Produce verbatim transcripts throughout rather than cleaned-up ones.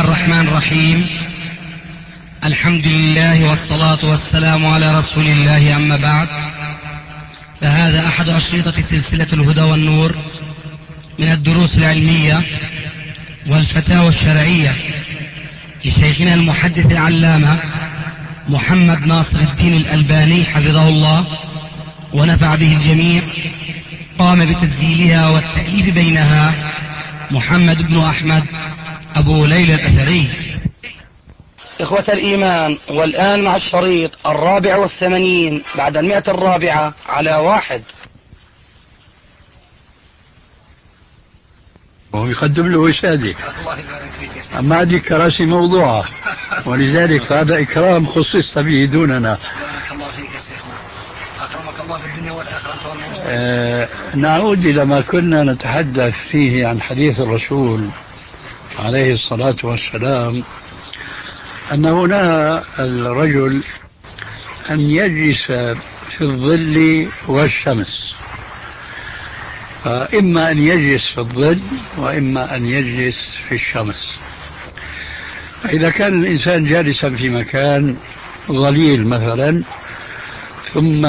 الله الرحمن الرحيم. الحمد لله والصلاة والسلام على رسول الله، أما بعد، فهذا أحد أشرطة سلسلة الهدى والنور من الدروس العلمية والفتاوى الشرعية لشيخنا المحدث العلامة محمد ناصر الدين الألباني حفظه الله ونفع به الجميع. قام بتسجيلها والتأليف بينها محمد بن أحمد أبو ليلى الأثري. إخوة الإيمان، والآن مع الشريط الرابع والثمانين بعد المئة الرابعة على واحد. وهو يقدم له وسادة، أما هذه كراسي موضوعة، ولذلك هذا إكرام خصصت به دوننا. بارك الله فيك يا شيخنا، أكرمك الله في الدنيا والآخرة. آه نعود إلى ما كنا نتحدث فيه عن حديث الرسول عليه الصلاة والسلام، أنه نهى الرجل أن يجلس في الظل والشمس، فإما أن يجلس في الظل وإما أن يجلس في الشمس. فإذا كان الإنسان جالسا في مكان ظليل مثلا، ثم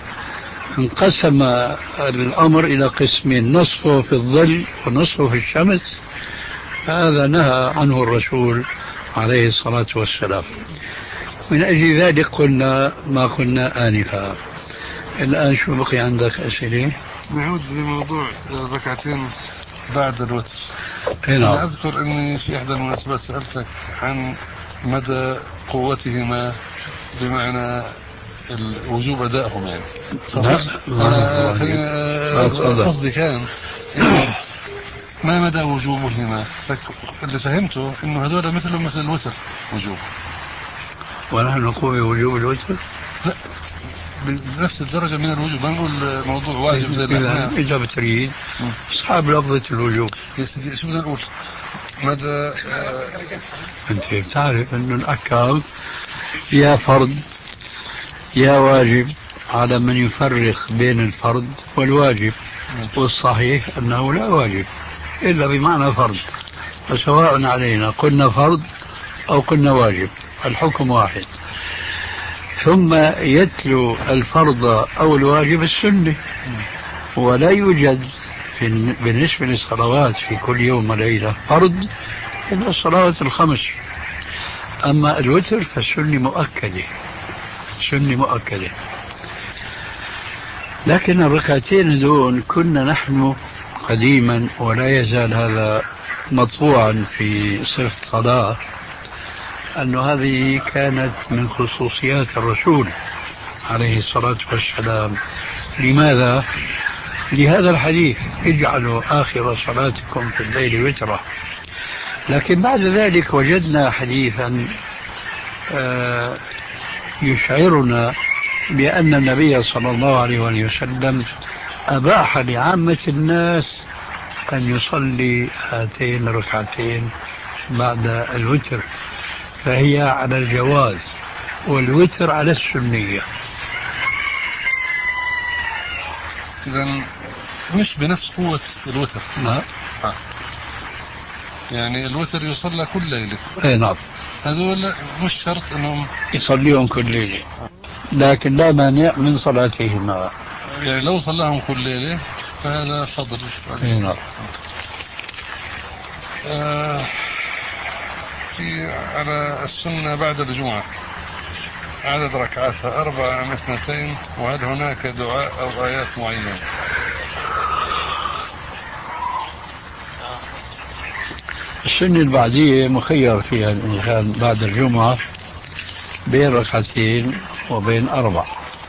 انقسم الأمر إلى قسمين، نصفه في الظل ونصفه في الشمس، هذا نهى عنه الرسول عليه الصلاة والسلام. من أجل ذلك قلنا ما قلنا آنفا. الآن شو بقي عندك أسئلة؟ نعود لموضوع ركعتين بعد الوتر. نعم. أنا أذكر أني في إحدى المناسبات سألتك عن مدى قوتهما، بمعنى الوجوب أدائهم يعني. أنا قصدي كان ما مدى وجوبهما، اللي فهمته إنه هذول مثل مثل الوتر وجوب. ونحن نقول بوجوب الوتر؟ لا، بنفس الدرجة من الوجوب. ما نقول موضوع واجب زي الأحناف. إذا بتريد أصحاب لفظة الوجوب. يا سيدي شو بدنا نقول؟ مدى آه أنت بتعرف أنه الأحكام يا فرض يا واجب، على من يفرق بين الفرض والواجب، والصحيح أنه لا واجب إلا بمعنى فرض، فسواء علينا قلنا فرض أو قلنا واجب، الحكم واحد. ثم يتلو الفرض أو الواجب السنة، ولا يوجد في بالنسبة للصلوات في كل يوم وليلة فرض إلا الصلوات الخمس. أما الوتر فالسنة مؤكدة، سنة مؤكدة. لكن الركعتين دون كنا نحن قديما، ولا يزال هذا مطبوعا في صفة الصلاة، أن هذه كانت من خصوصيات الرسول عليه الصلاة والسلام. لماذا؟ لهذا الحديث: اجعلوا آخر صلاتكم في الليل وترا. لكن بعد ذلك وجدنا حديثا يشعرنا بأن النبي صلى الله عليه وسلم أباح لعامة الناس أن يصلي هاتين الركعتين بعد الوتر، فهي على الجواز، والوتر على السنية. إذن مش بنفس قوة الوتر. نعم. آه. يعني الوتر يصلى كل ليلة. اي نعم. هذول مش شرط انهم يصليهم كل ليلة، لكن لا مانع من صلاتهما. يعني لو صلاهم كل ليلة فهذا فضل. اي نعم. آه في على السنة بعد الجمعة عدد ركعاتها أربعة أم اثنتين، وهل هناك دعاء أو آيات معينة؟ السنة البعدية مخير فيها الإنسان بعد الجمعة بين ركعتين وبين أربع،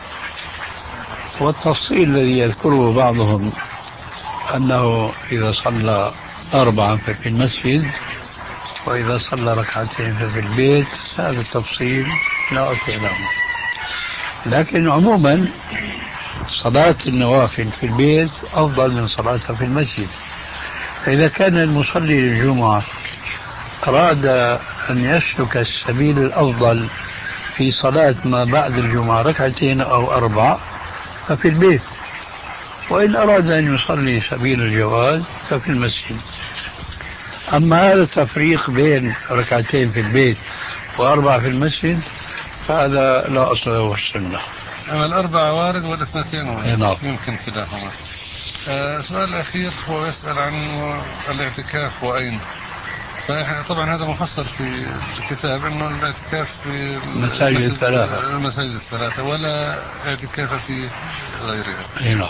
والتفصيل الذي يذكره بعضهم أنه إذا صلى أربعا ففي المسجد، وإذا صلى ركعتين ففي البيت، هذا التفصيل لا أتعلم. لكن عموما صلاة النوافل في البيت أفضل من صلاتها في المسجد. فإذا كان المصلي للجمعة أراد أن يسلك السبيل الأفضل في صلاة ما بعد الجمعة ركعتين أو أربع ففي البيت، وإن أراد أن يصلي سبيل الجواز ففي المسجد. أما هذا التفريق بين ركعتين في البيت وأربعة في المسجد فهذا لا أصل له السنة. أما الأربعة وارد والاثنتين وارد. نعم. يمكن كلاهما. آه سؤال الأخير هو يسأل عن الاعتكاف وأين. طبعا هذا مفصل في الكتاب أنه الاعتكاف في المساجد الثلاثة المساجد الثلاثة ولا اعتكاف في غيرها. نعم.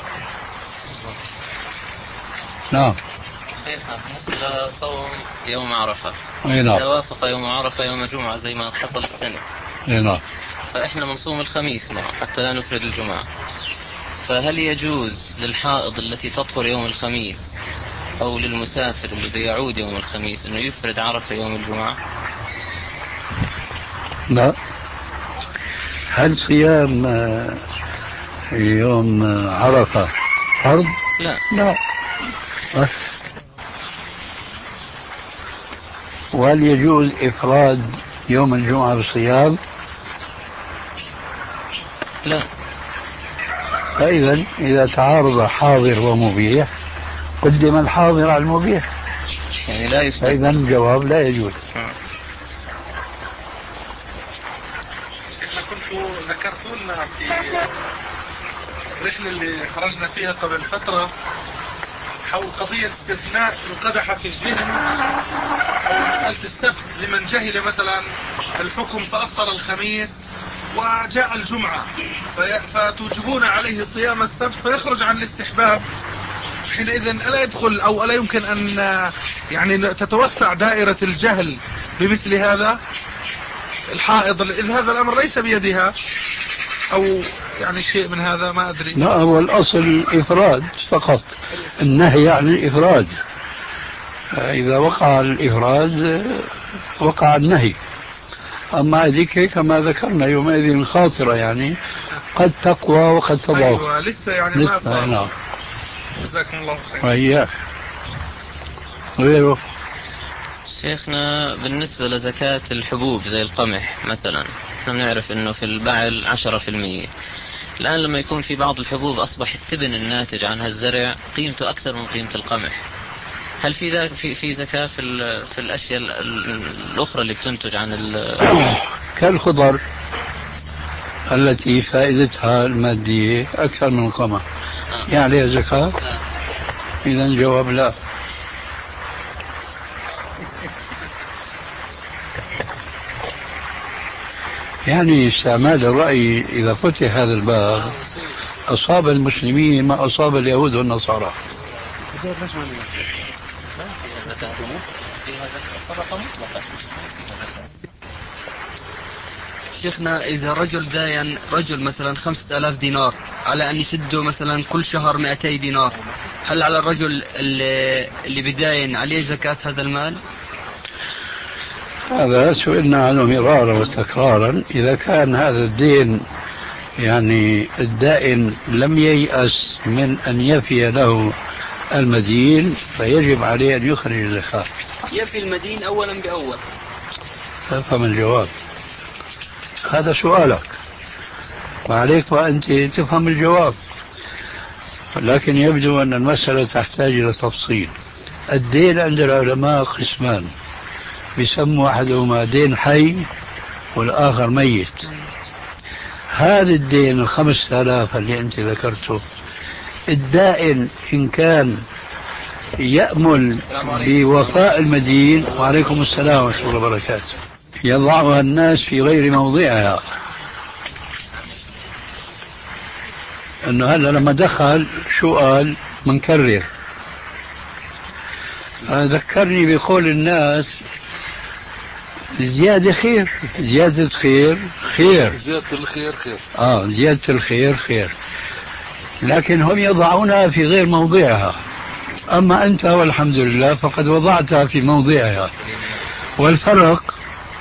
نعم. شيخنا بالنسبة لصوم يوم عرفة نعم. إذا وافق يوم عرفة يوم جمعة زي ما حصل السنة نعم. فإحنا بنصوم الخميس معه حتى لا نفرد الجمعة، فهل يجوز للحائض التي تطهر يوم الخميس أو للمسافر اللي بيعود يوم الخميس أنه يفرد عرفة يوم الجمعة؟ لا. هل صيام يوم عرفة فرض؟ لا. لا. وهل يجوز إفراد يوم الجمعة بالصيام؟ لا. فإذا إذا تعارض حاضر ومبيح قدم الحاضر على المبيح، يعني لا يستثنى. فإذا الجواب لا يجوز. احنا كنتوا ذكرتوا لنا في الرحلة اللي خرجنا فيها قبل فترة حول قضية استثناء القدح في الجهل أو مسألة السبت لمن جهل مثلا الحكم فأفطر الخميس وجاء الجمعة فتوجبون عليه صيام السبت فيخرج عن الاستحباب، حينئذ ألا يدخل أو ألا يمكن أن يعني تتوسع دائرة الجهل بمثل هذا الحائض إذ هذا الأمر ليس بيدها أو يعني شيء من هذا ما أدري. لا، هو الأصل الإفراد فقط، النهي عن الإفراد، إذا وقع الإفراد وقع النهي. أما هذيك كما ذكرنا يومئذ خاطرة يعني قد تقوى وقد تضعف. أيوة لسه يعني ما صار. نعم. جزاكم الله خير. وإياك. غيره. شيخنا بالنسبة لزكاة الحبوب زي القمح مثلا، احنا بنعرف انه في البعل عشرة في المية. الآن لما يكون في بعض الحبوب أصبح التبن الناتج عنها الزرع قيمته أكثر من قيمة القمح، هل في ذا في في زكاة في في الأشياء الأخرى اللي بتنتج عن كالخضر التي فائدتها المادية أكثر من القمح آه. يعني عليها زكاة؟ آه. إذا الجواب لا. يعني استعمال الرأي إذا فتح هذا الباب أصاب المسلمين ما أصاب اليهود والنصارى. شيخنا إذا رجل داين رجل مثلا خمسة آلاف دينار على أن يسده مثلا كل شهر مئتي دينار، هل على الرجل اللي, اللي بداين عليه زكاة هذا المال؟ هذا سئلنا عنه مرارا وتكرارا. إذا كان هذا الدين يعني الدائن لم ييأس من أن يفي له المدين فيجب عليه أن يخرج الزكاة. يفي المدين أولا بأول. فما الجواب؟ هذا سؤالك وعليك وأنت تفهم الجواب، لكن يبدو أن المسألة تحتاج إلى تفصيل. الدين عند العلماء قسمان، بيسموا أحدهما دين حي والآخر ميت. هذا الدين الخمسة آلاف اللي أنت ذكرته الدائن إن كان يأمل بوفاء المدين، وعليكم السلام ورحمة الله وبركاته، يضعها الناس في غير موضعها. أنه هلا لما دخل شو قال منكرر، ذكرني بقول الناس زيادة خير، زيادة خير خير، زيادة الخير خير آه زيادة الخير خير، لكن هم يضعونها في غير موضعها. أما أنت والحمد لله فقد وضعتها في موضعها. والفرق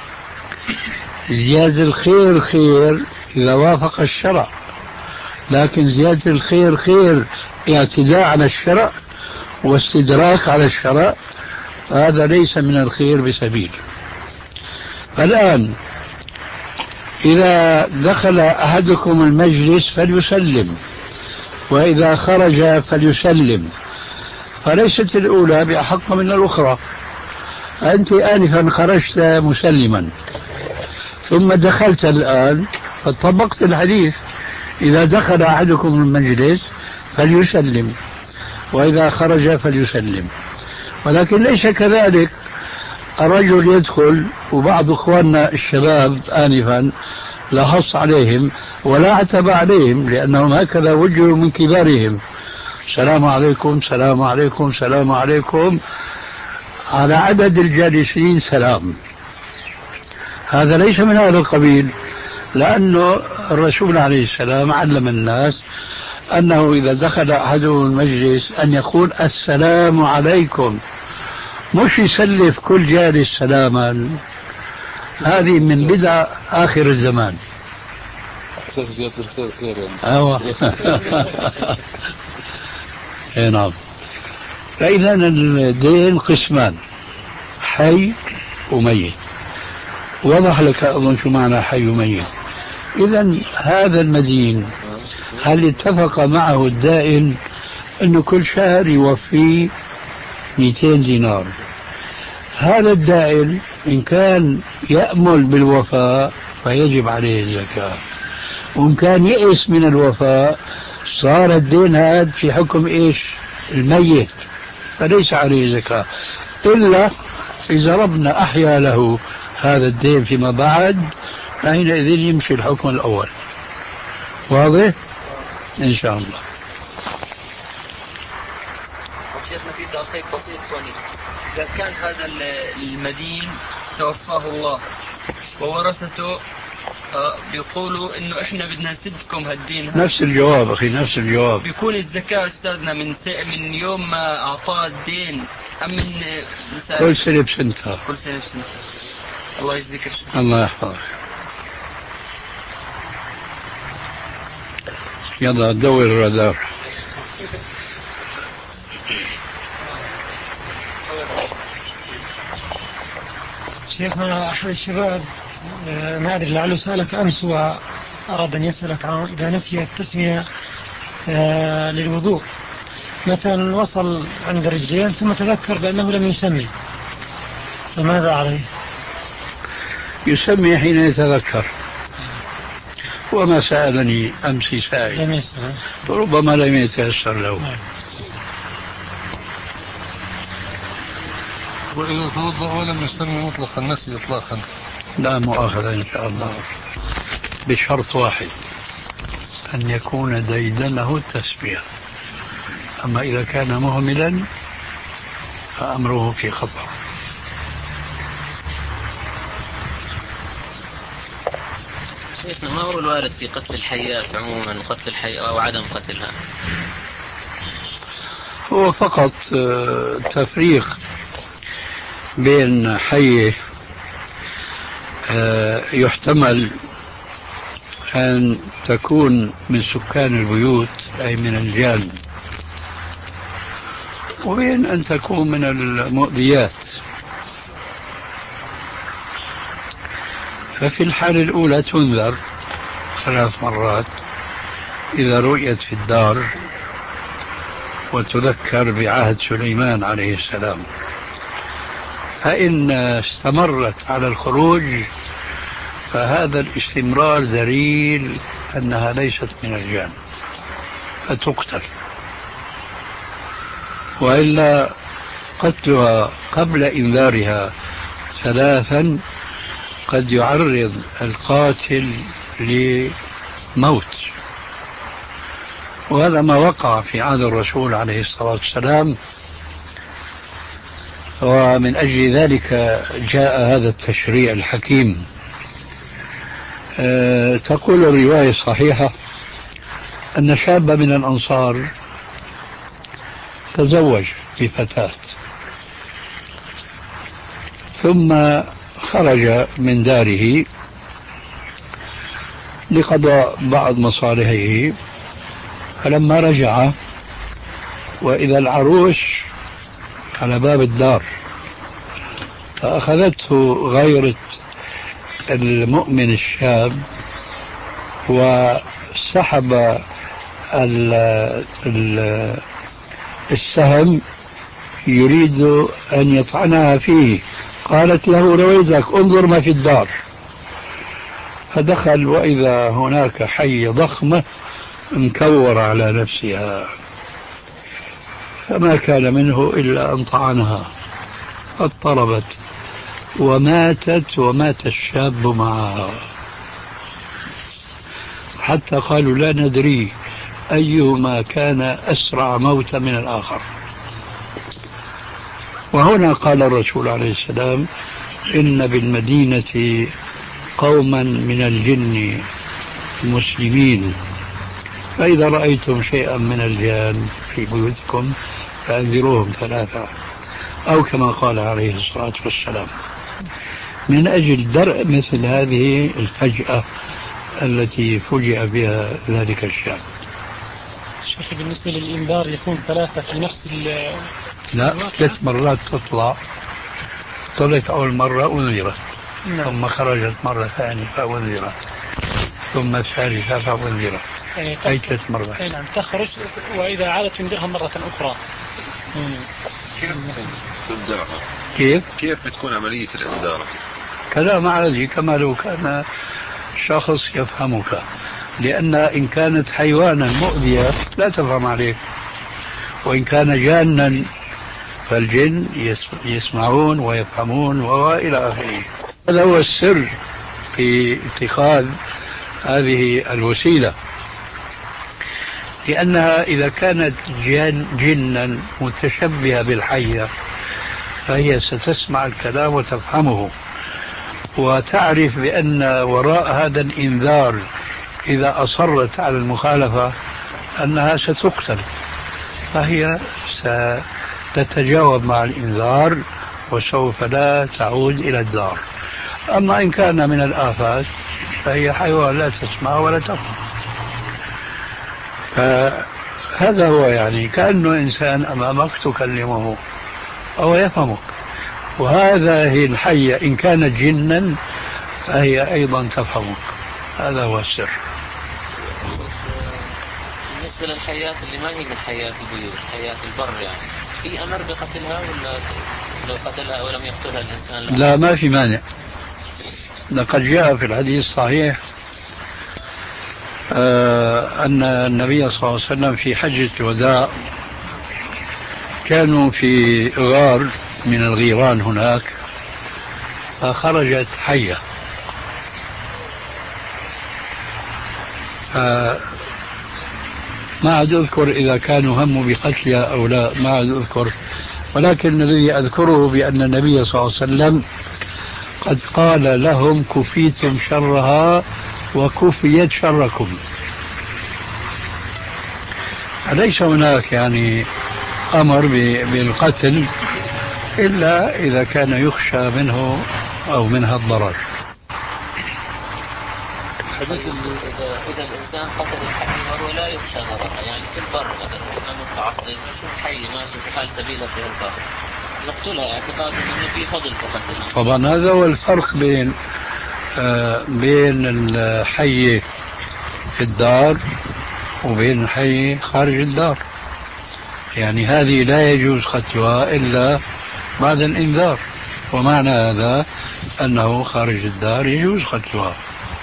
زيادة الخير خير إذا وافق الشرع، لكن زيادة الخير خير اعتداء على الشرع واستدراك على الشرع، هذا ليس من الخير بسبيل. الآن إذا دخل أحدكم المجلس فليسلم، وإذا خرج فليسلم، فليست الأولى بأحق من الأخرى. أنت آنفا خرجت مسلما ثم دخلت الآن فطبقت الحديث: إذا دخل أحدكم المجلس فليسلم وإذا خرج فليسلم. ولكن ليس كذلك، الرجل يدخل وبعض إخواننا الشباب آنفا لحص عليهم ولا عتب عليهم لأنهم هكذا وجهوا من كبارهم: السلام عليكم السلام عليكم السلام عليكم، على عدد الجالسين سلام. هذا ليس من هذا القبيل، لأنه الرسول عليه السلام علم الناس أنه إذا دخل أحدهم المجلس أن يقول السلام عليكم، مش يسلف كل جالس سلاما. هذه من بدع آخر الزمان. أساس زيادة الخير خير يعني. أيوة. اي نعم. فإذا الدين قسمان: حي وميت. وضح لك أظن شو معنى حي وميت. إذا هذا المدين هل اتفق معه الدائن أنه كل شهر يوفي مئتين دينار؟ هذا الدائن إن كان يأمل بالوفاء فيجب عليه الزكاة، وإن كان يئس من الوفاء صار الدين هذا في حكم إيش؟ الميت، فليس عليه زكاة، إلا إذا ربنا أحيا له هذا الدين فيما بعد، فحينئذ يمشي الحكم الأول. واضح؟ إن شاء الله. شيخنا في تعقيب بسيط ثاني: إذا كان هذا المدين توفاه الله وورثته بيقولوا إنه إحنا بدنا نسدكم هالدين هذا، نفس الجواب أخي، نفس الجواب. بيكون الزكاة أستاذنا من من يوم ما أعطاه الدين أم من مثلا كل سنة بسنتها؟ كل سنة بسنتها. الله يجزيك الخير. الله يحفظك. يلا دور الرادار. شيخنا أحد الشباب ما أدري لعله سألك أمس وأراد أن يسألك عن إذا نسي التسمية للوضوء، مثلا وصل عند رجلين ثم تذكر بأنه لم يسمي، فماذا عليه؟ يسمي حين يتذكر. وما سألني أمس سائل لم يسأل، ربما لم يتيسر له. وإذا توضأ ولم يستمع مطلقا نسي إطلاقا لا مؤاخذة إن شاء الله، بشرط واحد: أن يكون ديدنه التسمية. أما إذا كان مهملا فأمره في خطر. شيخنا ما هو الوارد في قتل الحيات عموما وقتل الحياة أو عدم قتلها؟ هو فقط تفريق بين حي يحتمل أن تكون من سكان البيوت أي من الجان، وبين أن تكون من المؤذيات. ففي الحالة الأولى تنذر ثلاث مرات إذا رؤيت في الدار، وتذكر بعهد سليمان عليه السلام. فإن استمرت على الخروج فهذا الاستمرار دليل أنها ليست من الجان فتقتل، وإلا قتلها قبل إنذارها ثلاثا قد يعرض القاتل لموت. وهذا ما وقع في عهد الرسول عليه الصلاة والسلام، ومن أجل ذلك جاء هذا التشريع الحكيم. أه تقول الرواية الصحيحة أن شابا من الأنصار تزوج بفتاة ثم خرج من داره لقضاء بعض مصالحه، فلما رجع وإذا العروس على باب الدار، فأخذته غيرة المؤمن الشاب وسحب السهم يريد أن يطعنها فيه قالت له رويدك انظر ما في الدار. فدخل وإذا هناك حية ضخمة مكورة على نفسها، فما كان منه إلا أن طعنها اضطربت وماتت، ومات الشاب معها، حتى قالوا لا ندري أيهما كان أسرع موتا من الآخر. وهنا قال الرسول عليه السلام إن بالمدينة قوما من الجن مسلمين، فإذا رأيتم شيئا من الجان في بيوتكم فأنذروهم ثلاثة، أو كما قال عليه الصلاة والسلام، من أجل درء مثل هذه الفجأة التي فجأ بها ذلك الشاب. شيخي بالنسبة للإنذار يكون ثلاثة في نفس ال لا، ثلاث مرات تطلع، طلعت أول مرة أنذرت، نعم. ثم خرجت مرة ثانية فأنذرت، ثم الثالثة فأنذرت، يعني أي ثلاث مرات. أي نعم، تخرج وإذا عادت تنذرها مرة أخرى. كيف تنذرها؟ كيف؟ كيف بتكون عملية الإنذار؟ كلام عادي كما لو كان شخص يفهمك، لأن إن كانت حيوانا مؤذية لا تفهم عليه، وإن كان جانا فالجن يسمعون ويفهمون وإلى آخره. هذا هو السر في اتخاذ هذه الوسيلة، لأنها إذا كانت جن جنا متشبهة بالحية فهي ستسمع الكلام وتفهمه، وتعرف بأن وراء هذا الإنذار إذا أصرت على المخالفة أنها ستقتل، فهي ستتجاوب مع الإنذار وسوف لا تعود إلى الدار. أما إن كان من الآفات فهي حيوان لا تسمع ولا تفهم. فهذا هو يعني كأنه إنسان أمامك تكلمه أو يفهمك، وهذه الحية إن كانت جنا فهي أيضا تفهمك. هذا هو السر. بالنسبة للحيات اللي ما هي من حيات البيوت، حيات البر، يعني في أمر بقتلها ولا لو قتلها أو لم يقتلها الإنسان؟ لا, لا ما في مانع. لقد جاء في الحديث الصحيح آه أن النبي صلى الله عليه وسلم في حجة الوداع كانوا في غار من الغيران هناك، فخرجت حية، ما عاد أذكر إذا كانوا هموا بقتلها أو لا، ما عاد أذكر، ولكن الذي أذكره بأن النبي صلى الله عليه وسلم قد قال لهم كفيتم شرها وكفيت شركم. ليس هناك يعني أمر بالقتل إلا إذا كان يخشى منه أو منها الضرر. إذا, إذا الإنسان قتل الحي وهو لا يخشى ضررها، يعني في البر مثلا متعصب نشوف حي ماشي في حال سبيله في البر نقتلها اعتقادا أنه في فضل في قتلها. طبعا هذا هو الفرق بين آه بين الحي في الدار وبين الحي خارج الدار. يعني هذه لا يجوز قتلها إلا بعد الإنذار، ومعنى هذا أنه خارج الدار يجوز قتلها.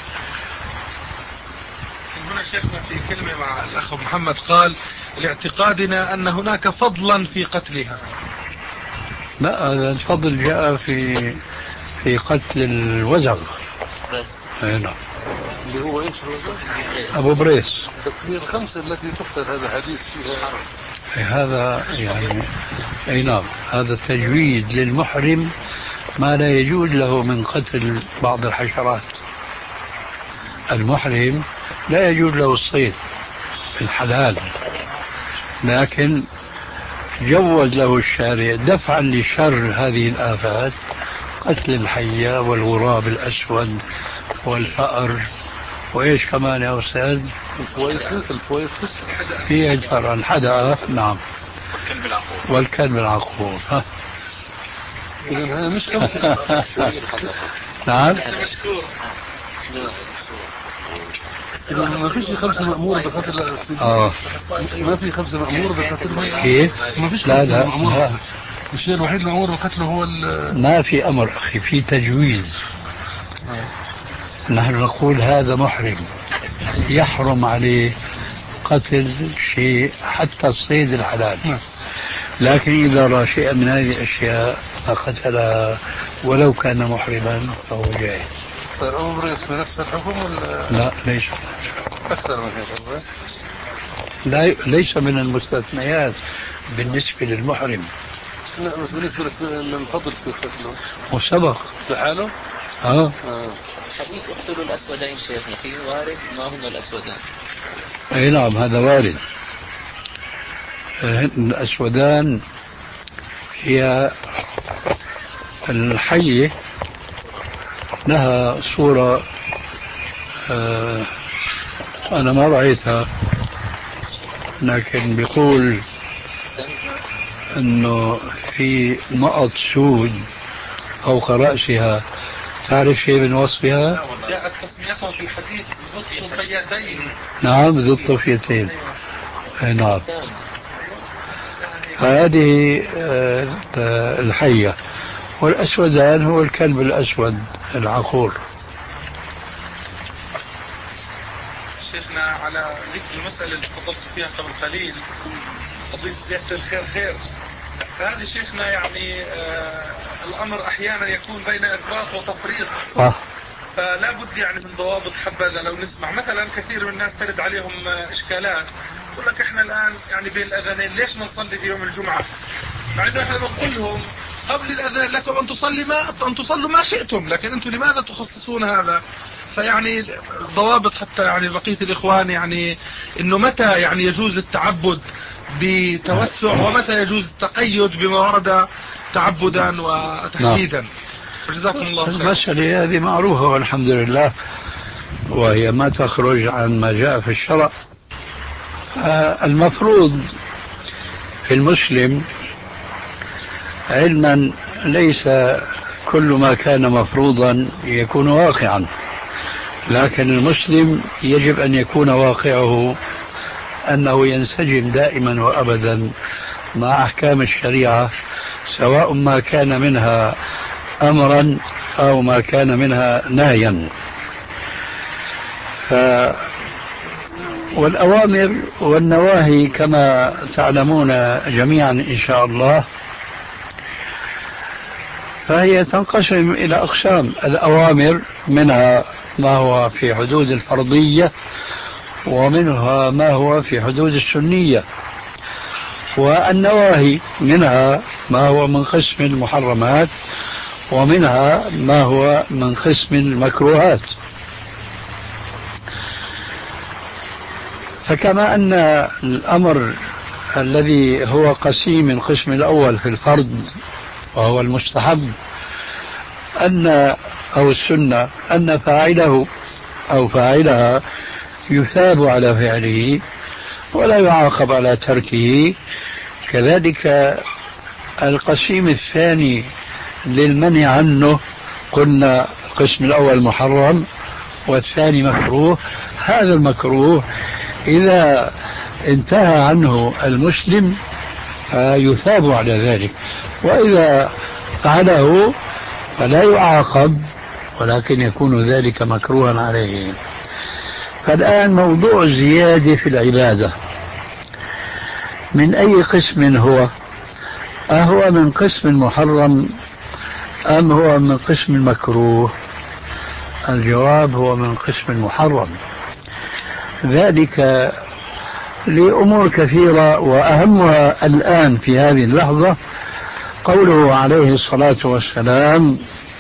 هنا شيخنا في كلمة مع الأخ محمد قال لاعتقادنا أن هناك فضلا في قتلها. لا، هذا الفضل جاء في في قتل الوزغ بس. نعم. اللي هو ايش الوزغ؟ أبو بريس. هي الخمسة التي تقتل هذا حديث فيها. هذا يعني أي نعم، هذا تجويز للمحرم ما لا يجوز له من قتل بعض الحشرات. المحرم لا يجوز له الصيد الحلال، لكن جوز له الشارع دفعا لشر هذه الآفات قتل الحية والغراب الأسود والفأر وإيش كمان يا أستاذ؟ الفويتس. الفويتس هي الفأر الحدقة. نعم. والكلب العقور. والكلب العقور. إذن هذا مش خمسة. نعم. مشكور. إذن ما فيش خمسة مأمور بقتل السيد. آه. ما في خمسة مأمور بقتلها. كيف؟ ما فيش لا خمسة لا مأمور. الشيء الوحيد المأمور بقتله هو ما في أمر أخي، في تجويز. نحن نقول هذا محرم يحرم عليه قتل شيء حتى الصيد الحلال، لكن إذا رأى شيئا من هذه الأشياء فقتلها ولو كان محرما فهو جائز. الأمر يصف نفس الحكم ولا؟ لا ليس أكثر من هذا. لا ليس من المستثنيات بالنسبة للمحرم. لا بس بالنسبة للفضل في قتله وسبق لحاله. اه, آه. حديث اقتلوا الأسودين شيخنا فيه وارد، ما هما الأسودان؟ أي نعم هذا وارد. الأسودان هي الحية لها صورة آه أنا ما رأيتها، لكن بيقول أنه في نقط سود فوق رأسها. تعرف شيء من وصفها؟ جاءت تسميتها في الحديث ذو الطفيتين. نعم ذو الطفيتين. نعم هذه الحية. والأسودان هو الكلب الأسود العقور. شيخنا على ذكر المسألة اللي تفضلت فيها قبل قليل، قضية زيادة الخير خير، فهذه شيخنا يعني آه الأمر أحيانا يكون بين إفراط وتفريط. صح. فلا بد يعني من ضوابط حبذا. لو نسمع مثلا كثير من الناس ترد عليهم إشكالات، يقول لك إحنا الآن يعني بين الأذانين ليش ما نصلي في يوم الجمعة، مع إنه إحنا بنقول لهم قبل الأذان لكم أن تصلي ما أن تصلوا ما شئتم، لكن أنتم لماذا تخصصون هذا؟ فيعني ضوابط حتى يعني بقية الإخوان يعني إنه متى يعني يجوز التعبد بتوسع ومتى يجوز التقيد بما ورد تعبدا وتحديدا. وجزاكم الله خير. المسألة هذه معروفة والحمد لله، وهي ما تخرج عن ما جاء في الشرع. المفروض في المسلم علما ليس كل ما كان مفروضا يكون واقعا، لكن المسلم يجب أن يكون واقعه أنه ينسجم دائما وأبدا مع أحكام الشريعة، سواء ما كان منها أمرا أو ما كان منها نهيا. ف والأوامر والنواهي كما تعلمون جميعا إن شاء الله فهي تنقسم إلى أقسام. الأوامر منها ما هو في حدود الفرضية، ومنها ما هو في حدود السنية، والنواهي منها ما هو من قسم المحرمات، ومنها ما هو من قسم المكروهات. فكما أن الأمر الذي هو قسيم القسم الأول في الفرض وهو المستحب أن أو السنة أن فاعله أو فاعلها يثاب على فعله ولا يعاقب على تركه، كذلك القسيم الثاني للمنع عنه قلنا القسم الأول محرم والثاني مكروه. هذا المكروه إذا انتهى عنه المسلم يثاب على ذلك، وإذا فعله فلا يعاقب ولكن يكون ذلك مكروها عليه. فالآن موضوع الزيادة في العبادة من أي قسم هو؟ أهو من قسم المحرم أم هو من قسم المكروه؟ الجواب هو من قسم المحرم، ذلك لأمور كثيرة، وأهمها الآن في هذه اللحظة قوله عليه الصلاة والسلام: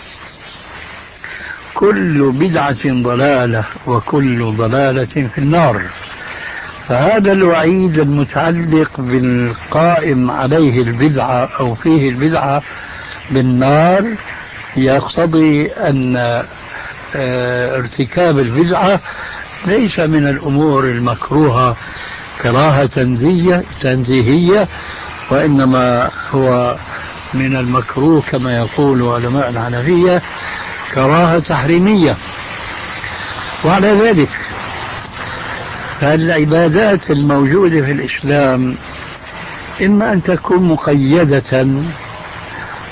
كل بدعة ضلالة وكل ضلالة في النار. فهذا الوعيد المتعلق بالقائم عليه البدعة أو فيه البدعة بالنار يقتضي أن ارتكاب البدعة ليس من الأمور المكروهة كراهة تنزيهية، وإنما هو من المكروه كما يقول علماء الحنفية كراهة تحريمية. وعلى ذلك فالعبادات الموجودة في الإسلام إما أن تكون مقيدة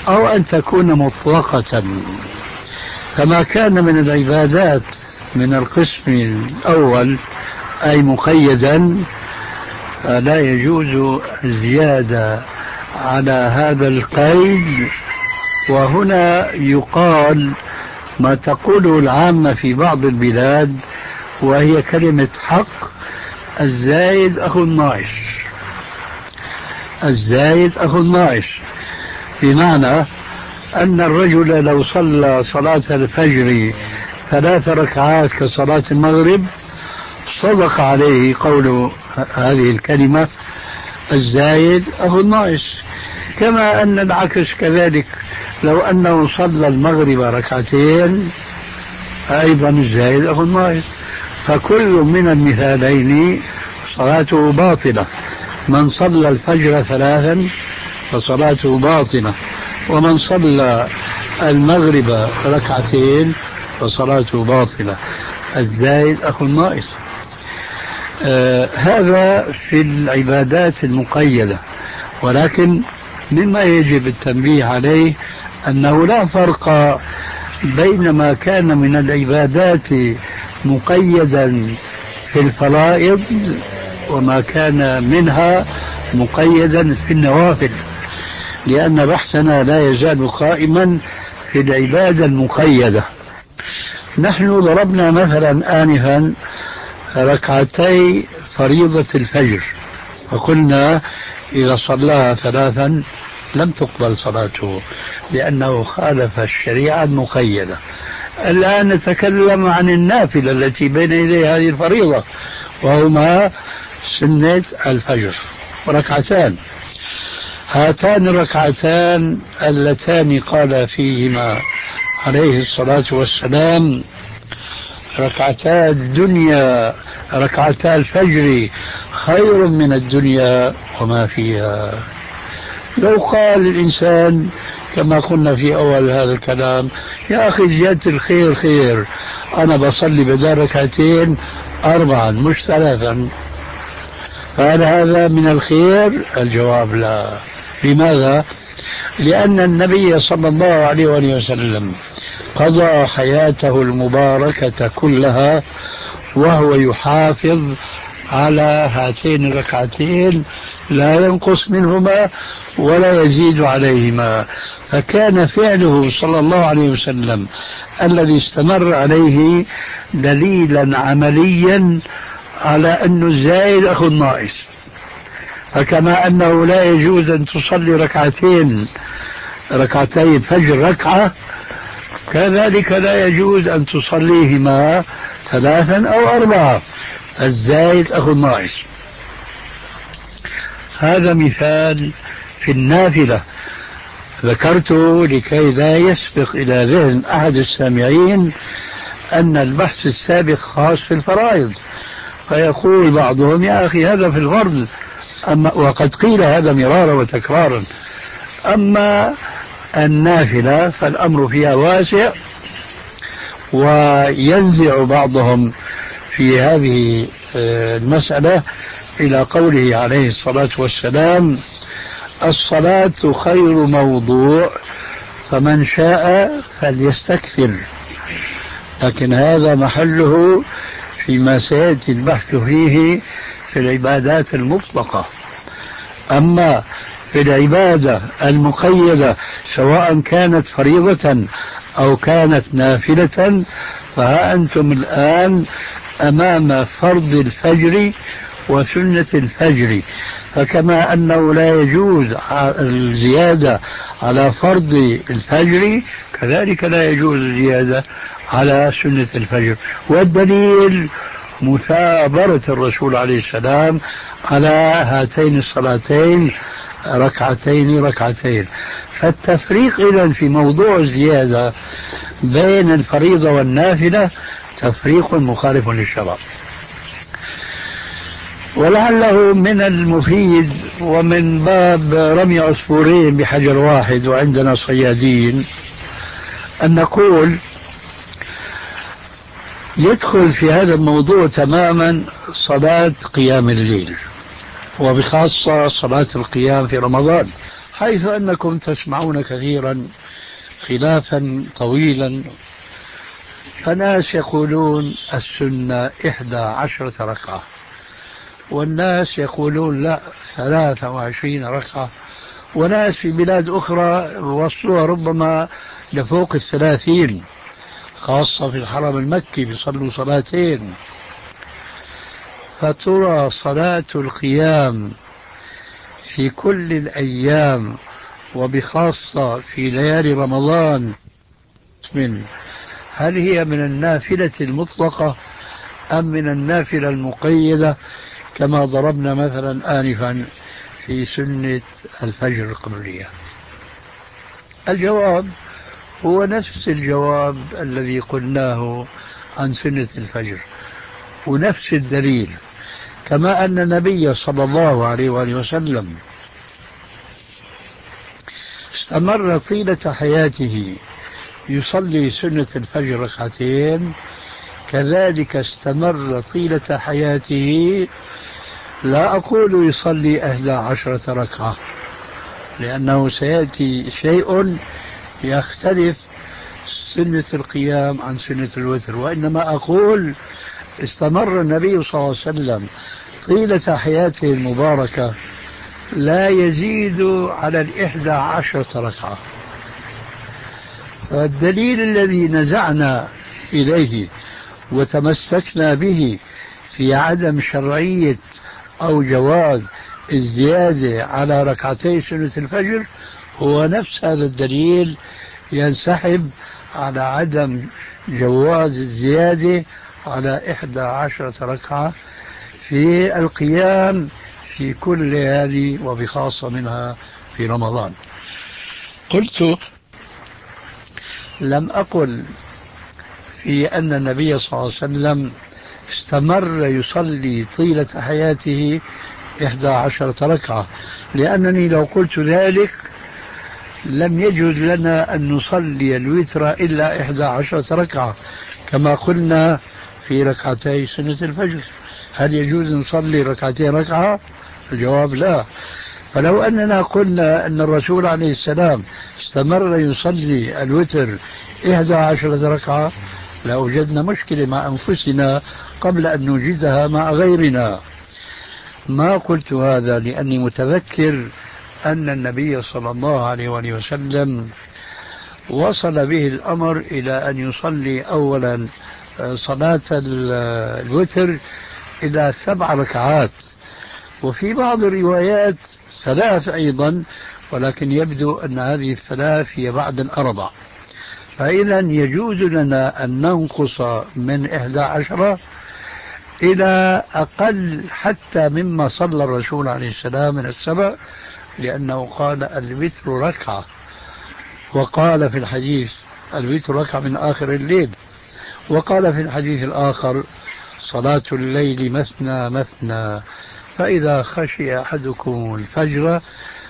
أو أن تكون مطلقة. فما كان من العبادات من القسم الأول أي مقيدا فلا يجوز الزيادة على هذا القيد. وهنا يقال ما تقوله العامة في بعض البلاد وهي كلمة حق: الزايد أخو الناقص. الزايد أخو الناقص بمعنى أن الرجل لو صلى صلاة الفجر ثلاث ركعات كصلاة المغرب صدق عليه قول هذه الكلمة: الزايد أخو الناقص. كما أن العكس كذلك، لو أنه صلى المغرب ركعتين أيضا الزايد أخو الناقص. فكل من المثالين صلاته باطلة. من صلى الفجر ثلاثا فصلاته باطلة، ومن صلى المغرب ركعتين فصلاته باطلة. الزايد أخو الناقص. آه هذا في العبادات المقيدة. ولكن مما يجب التنبيه عليه أنه لا فرق بين ما كان من العبادات مقيدا في الفرائض وما كان منها مقيدا في النوافل، لأن بحثنا لا يزال قائما في العبادة المقيدة. نحن ضربنا مثلا آنفا ركعتي فريضة الفجر، فقلنا إذا صلاها ثلاثا لم تقبل صلاته لأنه خالف الشريعة المقيدة. الآن نتكلم عن النافلة التي بين يدي هذه الفريضة، وهما سنة الفجر ركعتان. هاتان الركعتان اللتان قال فيهما عليه الصلاة والسلام: ركعتا الدنيا ركعتا الفجر خير من الدنيا وما فيها. لو قال الإنسان كما قلنا في أول هذا الكلام: يا أخي زيادة الخير خير، أنا بصلي بدل ركعتين أربعا مش ثلاثا، فهل هذا من الخير؟ الجواب لا. لماذا؟ لأن النبي صلى الله عليه وآله وسلم قضى حياته المباركة كلها وهو يحافظ على هاتين الركعتين، لا ينقص منهما ولا يزيد عليهما. فكان فعله صلى الله عليه وسلم الذي استمر عليه دليلا عمليا على أن الزائد أخو الناقص. فكما أنه لا يجوز أن تصلي ركعتين ركعتي الفجر ركعة، كذلك لا يجوز أن تصليهما ثلاثا أو أربعة. الزائد أخو الناقص. هذا مثال في النافلة ذكرته لكي لا يسبق إلى ذهن أحد السامعين أن البحث السابق خاص في الفرائض، فيقول بعضهم: يا أخي هذا في الفرض. أما وقد قيل هذا مرارا وتكرارا. أما النافلة فالأمر فيها واسع، وينزع بعضهم في هذه المسألة إلى قوله عليه الصلاة والسلام: الصلاة خير موضوع فمن شاء فليستكثر. لكن هذا محله فيما سيأتي البحث فيه في العبادات المطلقة. أما في العبادة المقيدة سواء كانت فريضة أو كانت نافلة، فها أنتم الآن أمام فرض الفجر وسنة الفجر. فكما أنه لا يجوز الزيادة على فرض الفجر، كذلك لا يجوز الزيادة على سنة الفجر. والدليل مثابرة الرسول عليه السلام على هاتين الصلاتين ركعتين ركعتين. فالتفريق إذن في موضوع الزيادة بين الفريضة والنافلة تفريق مخالف للشرع. ولعله من المفيد ومن باب رمي عصفورين بحجر واحد وعندنا صيادين أن نقول يدخل في هذا الموضوع تماما صلاة قيام الليل، وبخاصة صلاة القيام في رمضان، حيث أنكم تسمعون كثيرا خلافا طويلا، فناس يقولون السنة إحدى عشرة ركعة، والناس يقولون لا ثلاثة وعشرين ركعة، وناس في بلاد أخرى وصلوها ربما لفوق الثلاثين، خاصة في الحرم المكي بيصلوا صلاتين. فترى صلاة القيام في كل الأيام وبخاصة في ليالي رمضان من هل هي من النافلة المطلقة أم من النافلة المقيدة كما ضربنا مثلا آنفا في سنة الفجر القمرية؟ الجواب هو نفس الجواب الذي قلناه عن سنة الفجر، ونفس الدليل، كما أن النبي صلى الله عليه وآله وسلم استمر طيلة حياته يصلي سنة الفجر ركعتين، كذلك استمر طيلة حياته لا أقول يصلي إحدى عشرة ركعة، لأنه سيأتي شيء يختلف سنة القيام عن سنة الوتر، وإنما أقول استمر النبي صلى الله عليه وسلم طيلة حياته المباركة لا يزيد على الإحدى عشرة ركعة. الدليل الذي نزعنا إليه وتمسكنا به في عدم شرعية أو جواز الزيادة على ركعتي سنة الفجر هو نفس هذا الدليل ينسحب على عدم جواز الزيادة على إحدى عشرة ركعة في القيام في كل ليالي وبخاصة منها في رمضان. قلت لم أقل في أن النبي صلى الله عليه وسلم استمر يصلي طيلة حياته إحدى عشرة ركعة، لأنني لو قلت ذلك لم يجوز لنا أن نصلي الوتر إلا إحدى عشرة ركعة كما قلنا في ركعتي سنة الفجر. هل يجوز نصلي ركعتين ركعة؟ الجواب لا. فلو أننا قلنا أن الرسول عليه السلام استمر يصلي الوتر إحدى عشرة ركعة لوجدنا مشكلة مع أنفسنا قبل أن نوجدها مع غيرنا. ما قلت هذا لأني متذكر أن النبي صلى الله عليه وآله وسلم وصل به الأمر إلى أن يصلي أولا صلاة الوتر إلى سبع ركعات، وفي بعض الروايات ثلاث أيضا، ولكن يبدو أن هذه الثلاث هي بعد الأربع. فإذا يجوز لنا أن ننقص من إحدى عشرة إلى أقل حتى مما صلى الرسول عليه السلام من السبع، لأنه قال الوتر ركعة، وقال في الحديث الوتر ركعة من آخر الليل، وقال في الحديث الآخر صلاة الليل مثنى مثنى فإذا خشي أحدكم الفجر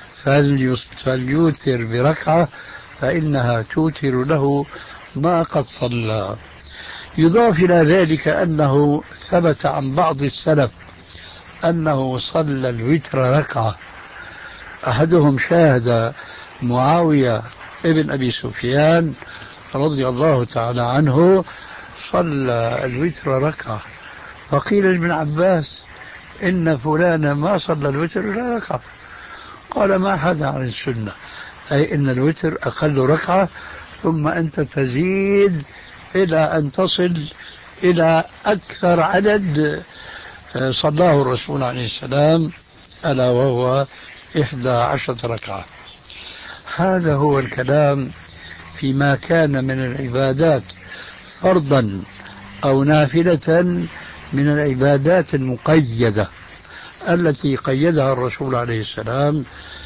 فليوتر بركعة فإنها توتر له ما قد صلى. يضاف إلى ذلك أنه ثبت عن بعض السلف أنه صلى الوتر ركعة، أحدهم شاهد معاوية ابن أبي سفيان رضي الله تعالى عنه صلى الوتر ركعة، فقيل لابن عباس إن فلانا ما صلى الوتر إلا ركعة، قال ما هذا عن السنة، أي إن الوتر أقل ركعة ثم أنت تزيد إلى أن تصل إلى أكثر عدد صلاه الرسول عليه السلام ألا وهو إحدى عشرة ركعة. هذا هو الكلام فيما كان من العبادات فرضا أو نافلة من العبادات المقيدة التي قيدها الرسول عليه السلام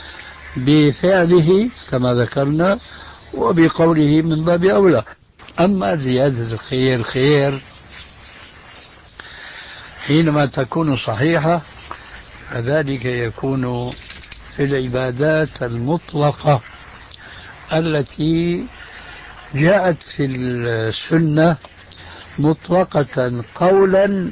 بفعله كما ذكرنا وبقوله من باب أولى. أما زيادة الخير خير حينما تكون صحيحة فذلك يكون في العبادات المطلقة التي جاءت في السنة مطلقة قولا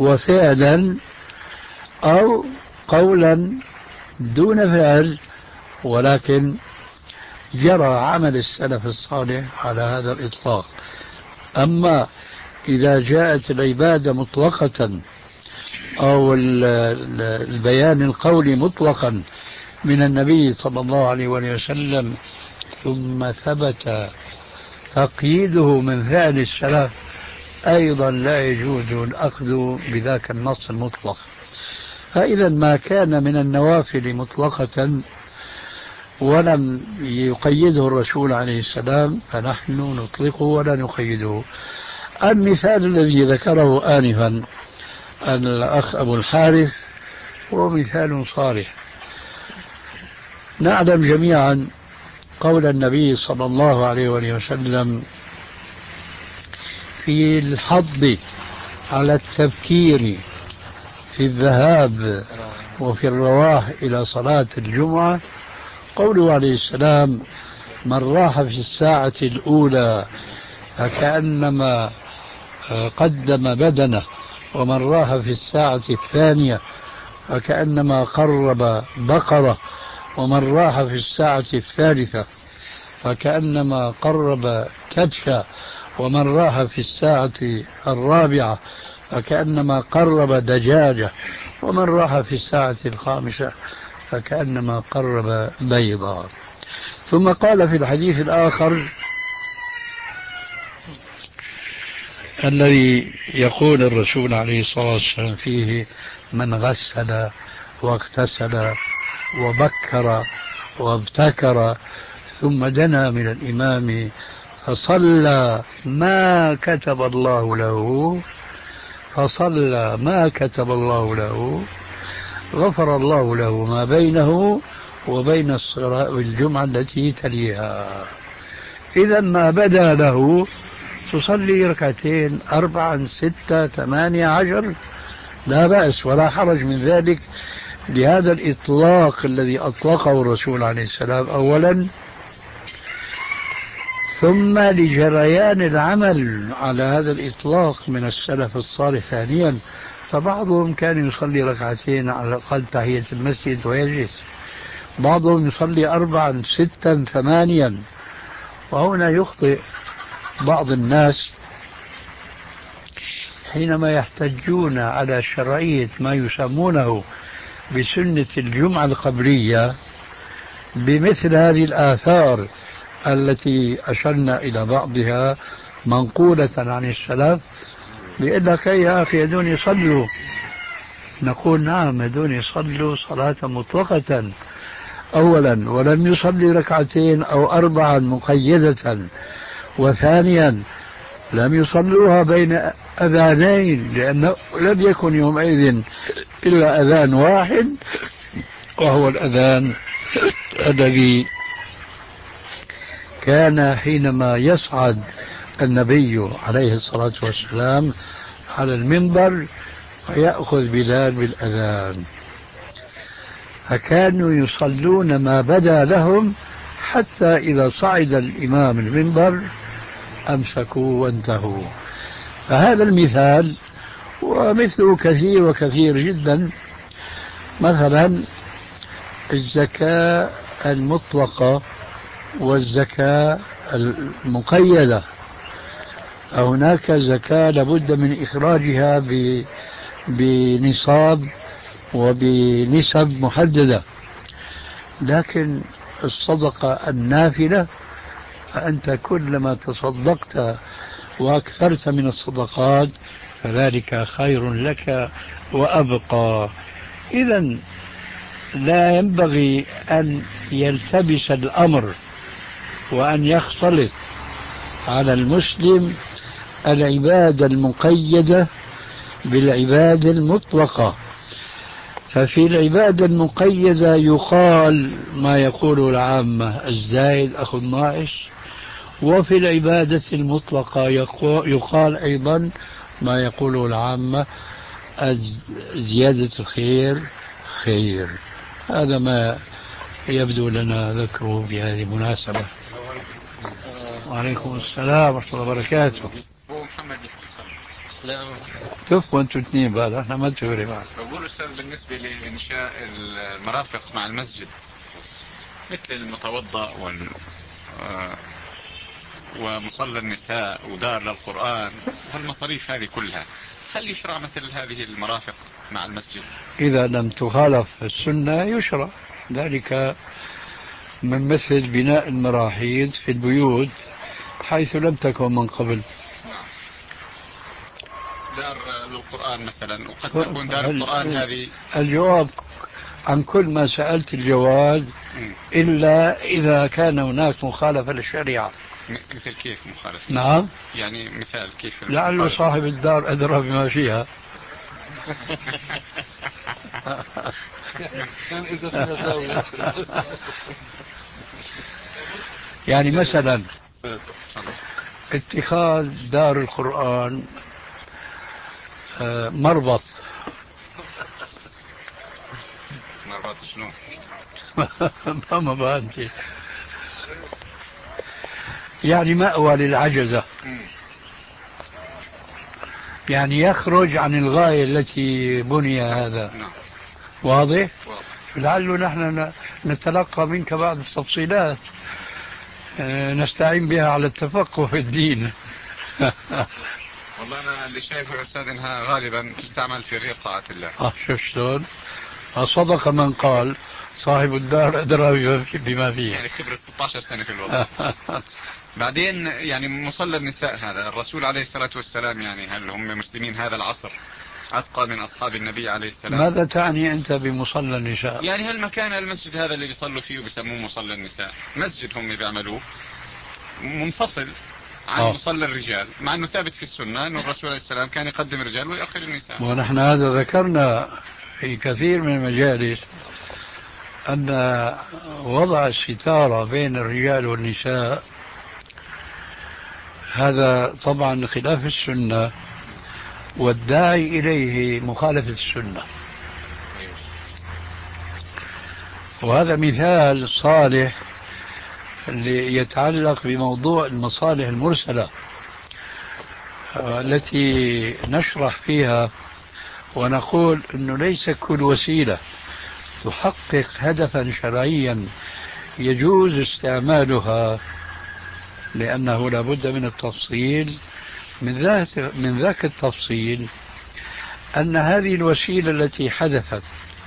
وفعلا، أو قولا دون فعل ولكن جرى عمل السلف الصالح على هذا الإطلاق. أما إذا جاءت العبادة مطلقة أو البيان القولي مطلقا من النبي صلى الله عليه وسلم ثم ثبت تقييده من فعل السلف، أيضا لا يجوز الأخذ بذاك النص المطلق. فإذا ما كان من النوافل مطلقة ولم يقيده الرسول عليه السلام فنحن نطلقه ولا نقيده. المثال الذي ذكره آنفا الأخ أبو الحارث هو مثال صالح. نعلم جميعا قول النبي صلى الله عليه وسلم في الحض على التفكير في الذهاب وفي الرواح إلى صلاة الجمعة، قوله عليه السلام: من راح في الساعة الأولى فكأنما قدم بدنه، ومن راح في الساعة الثانية فكأنما قرب بقرة، ومن راح في الساعة الثالثة فكأنما قرب كبشة، ومن راح في الساعة الرابعة فكأنما قرب دجاجة، ومن راح في الساعة الخامسة فكأنما قرب بيضا. ثم قال في الحديث الآخر الذي يقول الرسول عليه الصلاة والسلام فيه: من غسل واغتسل وبكر وابتكر ثم دنا من الإمام فصلى ما كتب الله له فصلى ما كتب الله له غفر الله له ما بينه وبين الصلاة والجمعة التي تليها. إذا ما بدا له تصلي ركعتين أربعا ستة ثمانية عشر لا بأس ولا حرج من ذلك، لهذا الإطلاق الذي أطلقه الرسول عليه السلام أولا، ثم لجريان العمل على هذا الإطلاق من السلف الصالح ثانيا. فبعضهم كان يصلي ركعتين على الأقل تحية المسجد ويجلس، بعضهم يصلي أربعا ستا ثمانيا. وهنا يخطئ بعض الناس حينما يحتجون على شرعية ما يسمونه بسنة الجمعة القبلية بمثل هذه الآثار التي أشرنا إلى بعضها منقولة عن السلف، بيقول لك: يا أخي هذول يصلوا. نقول: نعم، هذول يصلوا صلاة مطلقة أولا، ولم يصلي ركعتين أو أربعا مقيدة، وثانيا لم يصلوها بين أذانين، لأنه لم يكن يومئذ إلا أذان واحد، وهو الأذان الذي كان حينما يصعد النبي عليه الصلاة والسلام على المنبر ويأخذ بلال بالأذان، فكانوا يصلون ما بدا لهم حتى إذا صعد الإمام المنبر أمسكوا وانتهوا. فهذا المثال ومثله كثير وكثير جدا. مثلا الزكاة المطلقة والزكاة المقيدة، هناك زكاة لابد من إخراجها بنصاب وبنسب محددة، لكن الصدقة النافلة فأنت كلما تصدقت وأكثرت من الصدقات فذلك خير لك وأبقى. إذن لا ينبغي أن يلتبس الأمر وأن يختلط على المسلم العبادة المقيدة بالعبادة المطلقة. ففي العبادة المقيدة يقال ما يقول العامة: الزايد أخو الناقص، وفي العبادة المطلقة يقال أيضا ما يقول العامة: زيادة الخير خير. هذا ما يبدو لنا ذكره بهذه المناسبة. وعليكم السلام ورحمة الله وبركاته. هو محمد لا تفقوا انتوا اثنين بقى، احنا ما نتفرق معك. بقول أستاذ بالنسبة لإنشاء المرافق مع المسجد، مثل المتوضأ وال آه ومصلى النساء ودار للقرآن والمصاريف هذه كلها، هل يشرع مثل هذه المرافق مع المسجد؟ إذا لم تخالف السنة يشرع ذلك، من مثل بناء المراحيض في البيوت حيث لم تكن من قبل. دار للقرآن مثلا، وقد تكون دار القرآن هذه. الجواب عن كل ما سألت الجواب إلا إذا كان هناك مخالفة للشريعة. مثل كيف مخالفة؟ نعم، يعني مثال كيف؟ لعل صاحب الدار أدرى بما فيها. يعني مثلا اتخاذ دار القرآن مربط. مربط شنو؟ ما ما أنت يعني مأوى للعجزة، يعني يخرج عن الغاية التي بني هذا. واضح؟ لعله نحن نتلقى منك بعض التفصيلات نستعين بها على التفقه في الدين. والله أنا اللي شايفه يا أستاذ إنها غالبا تستعمل في غير طاعة الله. آه شو شلون؟ صدق من قال صاحب الدار أدرى بما فيه. يعني خبرة ستة عشر سنة في الوضع. بعدين يعني مصلى النساء هذا الرسول عليه الصلاة والسلام، يعني هل هم مسلمين هذا العصر أتقى من أصحاب النبي عليه السلام؟ ماذا تعني أنت بمصلى النساء؟ يعني هل مكان المسجد هذا اللي بيصلوا فيه وبيسموه مصلى النساء مسجد هم بيعملوه منفصل عن أوه. مصلى الرجال، مع أنه ثابت في السنة أنه الرسول عليه السلام كان يقدم الرجال ويأخر النساء. ونحن هذا ذكرنا في كثير من المجالس أن وضع الستارة بين الرجال والنساء هذا طبعا خلاف السنة، والداعي إليه مخالفة السنة. وهذا مثال صالح اللي يتعلق بموضوع المصالح المرسلة التي نشرح فيها ونقول أنه ليس كل وسيلة تحقق هدفا شرعيا يجوز استعمالها، لأنه لابد من التفصيل. من ذاك من ذاك التفصيل أن هذه الوسيلة التي حدثت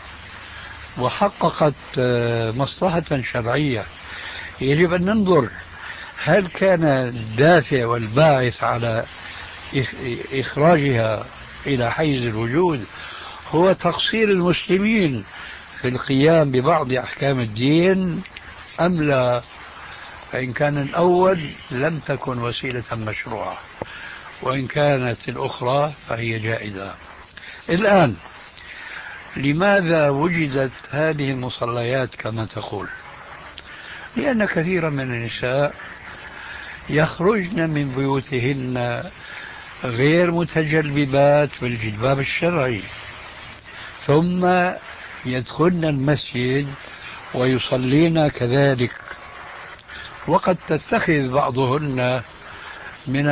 وحققت مصلحة شرعية يجب أن ننظر هل كان الدافع والباعث على إخراجها إلى حيز الوجود هو تقصير المسلمين في القيام ببعض أحكام الدين أم لا. فإن كان الأول لم تكن وسيلة مشروعة، وإن كانت الأخرى فهي جائزة. الآن لماذا وجدت هذه المصليات كما تقول؟ لأن كثيرا من النساء يخرجن من بيوتهن غير متجلبات بالجلباب الشرعي، ثم يدخلن المسجد ويصلين كذلك، وقد تتخذ بعضهن من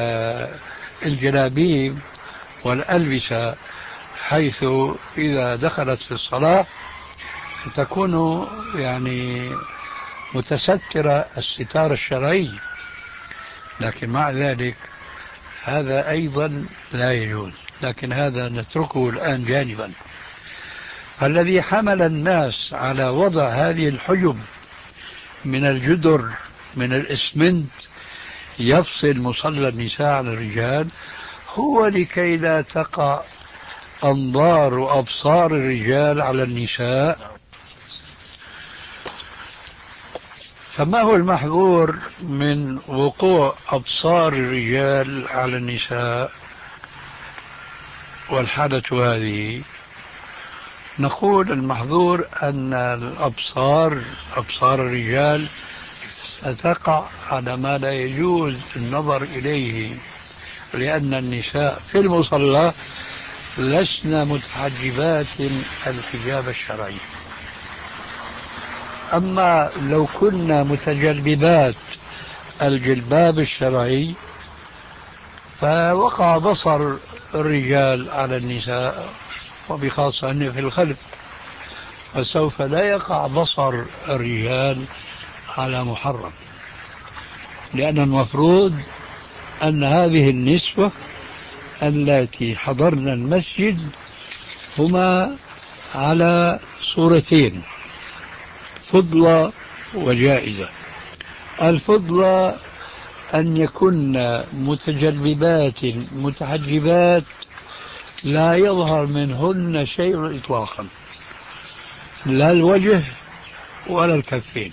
الجلابيب والألبسة حيث إذا دخلت في الصلاة تكون يعني متسترة الستار الشرعي، لكن مع ذلك هذا أيضا لا يجوز. لكن هذا نتركه الآن جانبا. فالذي حمل الناس على وضع هذه الحجب من الجدر من الإسمنت يفصل مصلى النساء عن الرجال هو لكي لا تقع أنظار وأبصار الرجال على النساء. فما هو المحظور من وقوع أبصار الرجال على النساء والحالة هذه؟ نقول المحظور أن الأبصار أبصار الرجال ستقع على ما لا يجوز النظر إليه، لأن النساء في المصلى لسنا متحجبات الحجاب الشرعي. أما لو كنا متجلبات الجلباب الشرعي فوقع بصر الرجال على النساء، وبخاصة أن في الخلف، فسوف لا يقع بصر الرجال على محرم، لأن المفروض أن هذه النسوة التي حضرن المسجد هما على صورتين: فضلة وجائزة. الفضلة أن يكن متجربات متحجبات لا يظهر منهن شيء إطلاقا، لا الوجه ولا الكفين،